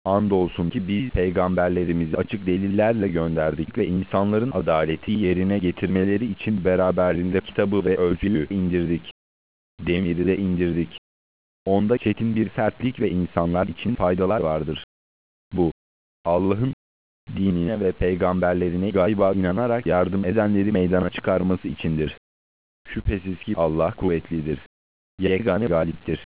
Andolsun ki biz peygamberlerimizi açık delillerle gönderdik ve insanların adaleti yerine getirmeleri için beraberinde kitabı ve ölçüyü indirdik. Demiri de indirdik. Onda çetin bir sertlik ve insanlar için faydalar vardır. Bu, Allah'ın dinine ve peygamberlerine gayba inanarak yardım edenleri meydana çıkarması içindir. Şüphesiz ki Allah kuvvetlidir. Yegane galiptir.